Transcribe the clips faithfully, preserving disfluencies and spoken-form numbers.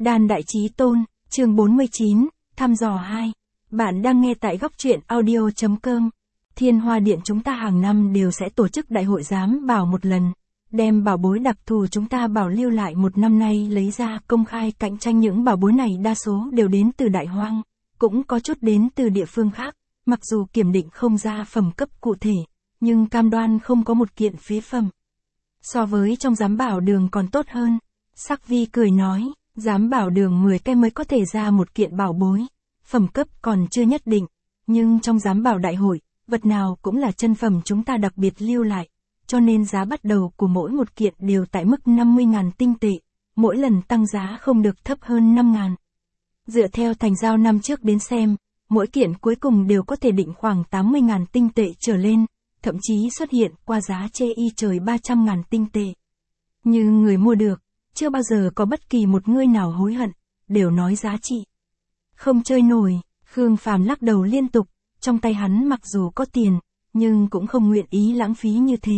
Đan Đại Chí Tôn, chương bốn mươi chín, thăm dò hai. Bạn đang nghe tại góc truyện audio chấm com. Thiên Hoa Điện chúng ta hàng năm đều sẽ tổ chức đại hội giám bảo một lần, đem bảo bối đặc thù chúng ta bảo lưu lại một năm nay lấy ra công khai cạnh tranh. Những bảo bối này đa số đều đến từ Đại Hoang, cũng có chút đến từ địa phương khác, mặc dù kiểm định không ra phẩm cấp cụ thể, nhưng cam đoan không có một kiện phế phẩm. So với trong giám bảo đường còn tốt hơn. Sắc Vi cười nói, giám bảo đường mười cái mới có thể ra một kiện bảo bối, phẩm cấp còn chưa nhất định, nhưng trong giám bảo đại hội, vật nào cũng là chân phẩm chúng ta đặc biệt lưu lại, cho nên giá bắt đầu của mỗi một kiện đều tại mức năm mươi nghìn tinh tệ, mỗi lần tăng giá không được thấp hơn năm nghìn. Dựa theo thành giao năm trước đến xem, mỗi kiện cuối cùng đều có thể định khoảng tám mươi nghìn tinh tệ trở lên, thậm chí xuất hiện qua giá chê y trời ba trăm nghìn tinh tệ. Như người mua được, chưa bao giờ có bất kỳ một người nào hối hận, đều nói giá trị không chơi nổi. Khương Phàm lắc đầu liên tục, trong tay hắn mặc dù có tiền, nhưng cũng không nguyện ý lãng phí như thế.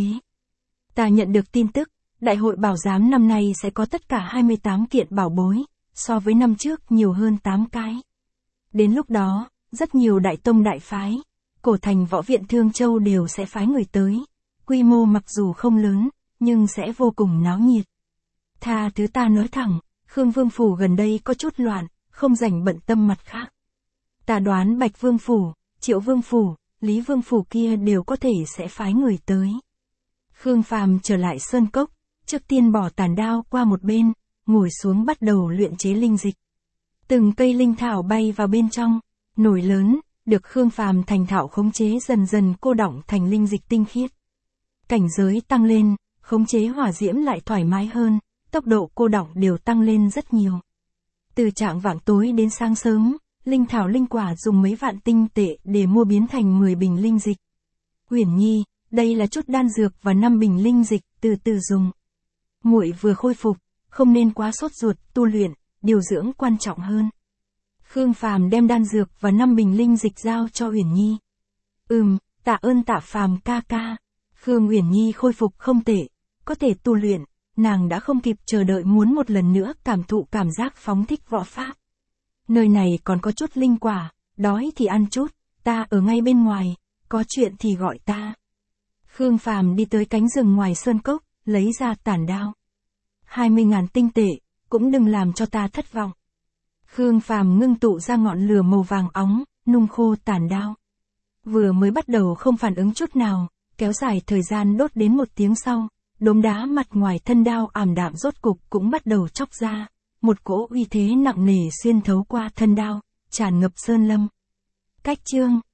Ta nhận được tin tức, đại hội bảo giám năm nay sẽ có tất cả hai mươi tám kiện bảo bối, so với năm trước nhiều hơn tám cái. Đến lúc đó, rất nhiều đại tông đại phái, cổ thành võ viện Thương Châu đều sẽ phái người tới, quy mô mặc dù không lớn, nhưng sẽ vô cùng náo nhiệt. Tha thứ ta nói thẳng, Khương Vương Phủ gần đây có chút loạn, không rảnh bận tâm mặt khác. Ta đoán Bạch Vương Phủ, Triệu Vương Phủ, Lý Vương Phủ kia đều có thể sẽ phái người tới. Khương Phàm trở lại sơn cốc, trước tiên bỏ tàn đao qua một bên, ngồi xuống bắt đầu luyện chế linh dịch. Từng cây linh thảo bay vào bên trong, nổi lớn, được Khương Phàm thành thạo khống chế dần dần cô đọng thành linh dịch tinh khiết. Cảnh giới tăng lên, khống chế hỏa diễm lại thoải mái hơn, tốc độ cô đọng đều tăng lên rất nhiều. Từ trạng vạng tối đến sáng sớm, linh thảo linh quả dùng mấy vạn tinh tệ để mua biến thành mười bình linh dịch. Uyển Nhi, đây là chút đan dược và năm bình linh dịch, từ từ dùng. Muội vừa khôi phục, không nên quá sốt ruột, tu luyện, điều dưỡng quan trọng hơn. Khương Phàm đem đan dược và năm bình linh dịch giao cho Uyển Nhi. Ừm, tạ ơn Tạ Phàm ca ca. Khương Uyển Nhi khôi phục không tệ, có thể tu luyện, nàng đã không kịp chờ đợi muốn một lần nữa cảm thụ cảm giác phóng thích võ pháp. Nơi này còn có chút linh quả, đói thì ăn chút, ta ở ngay bên ngoài, có chuyện thì gọi ta. Khương Phàm đi tới cánh rừng ngoài sơn cốc, lấy ra tản đao. hai mươi nghìn tinh tệ, cũng đừng làm cho ta thất vọng. Khương Phàm ngưng tụ ra ngọn lửa màu vàng óng, nung khô tản đao. Vừa mới bắt đầu không phản ứng chút nào, kéo dài thời gian đốt đến một tiếng sau, đốm đá mặt ngoài thân đao ảm đạm rốt cục cũng bắt đầu chóc ra, một cỗ uy thế nặng nề xuyên thấu qua thân đao, tràn ngập sơn lâm. Cách chương,